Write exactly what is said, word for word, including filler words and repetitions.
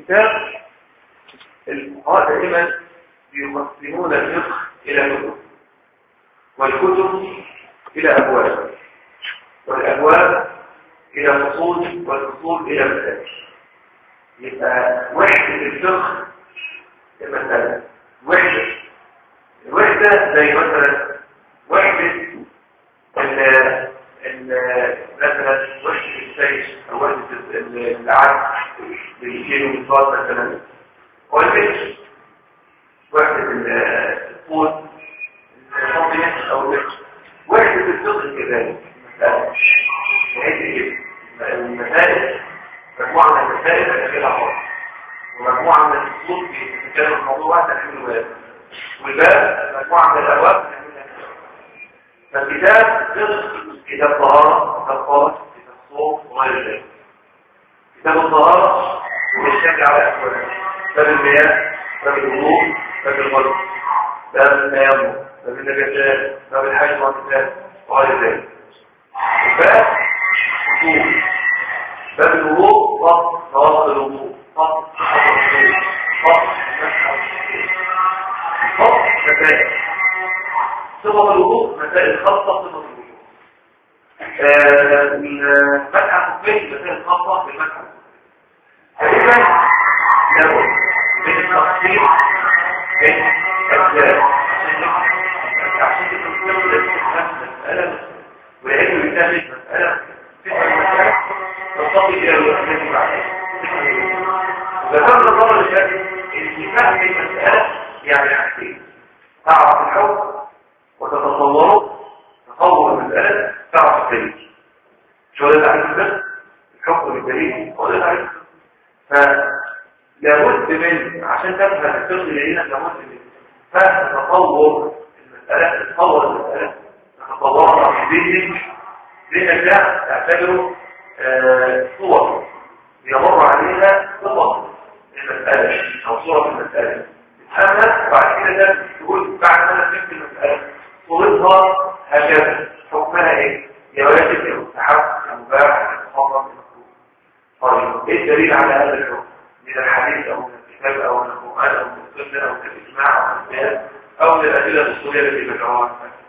الكتاب الفقهاء دائما يقسمون الفقه إلى كتب، والكتب إلى أبواب، والأبواب إلى فصول، والفصول إلى مسائل. يبقى وحدة الفقه المسألة وحدة الوحدة زي مثلا وحدة ال ال مثلا وحدة السيف أو وحدة العدد بالكيلو بالفاض مثلا، والمتر وحدة الطول الصميم أو المتر. وحدة الفقه كذلك المسألة وحدة المسائل مجموعة من المسائل تشكلها فرق، ومجموعة من الفصول بتتكلم عن موضوع واحد تحمله باب، والباب مجموعة من الأبواب تحملها كتاب. فالكتاب فقه، كتاب طهارة، كتاب خالص، كتاب صوم وغير ذلك. كتاب الطهارة يشتمل على أسباب: باب المياه، باب الوضوء، باب الغسل، باب التيمم، باب النجاسات، باب الحج والقتال وغير ذلك. وباب اصول: باب الوضوء فصل نواقض الوضوء، فصل فصل فصل مسائل صفة الوضوء، مسائل خاصة صفة الوضوء. المسح الخفين مسائل خاصة بالمسح الخفين. فإذا لابد من التفصيل بين أجزاء عشان تكون مسألة، ولأنه يتابع مسألة تسعة المسائل تصل إلى الوحدة التي بعدها. ذكرنا المرة اللي فاتت إن فهم المسألة يعني حاجتين: تعرف الحكم وتتصوره، تطور المسألة تعرف الدليل. شو ده تعريف الفقه؟ الحكم بالدليل هو ده تعريف الفقه. فلابد من عشان تفهم الفقه لدينا لابد من فهم تطور المسألة، تطور المسألة تطورها في ذهنك، ذهنك ده تعتبره صور يمر عليها صور المسألة أو صورة المسألة، تفهمها وبعد كده ده تقول بعد ما أنا فهمت المسألة صورتها هكذا، حكمها إيه؟ يا واجب يا مستحب يا مباح يا محرم يا مكروه. طيب إيه الدليل على هذا الحكم؟ من الحديث أو من الكتاب أو من القرآن أو من السنة أو من الإجماع أو من القياس أو من الأدلة الأصولية التي ذكرها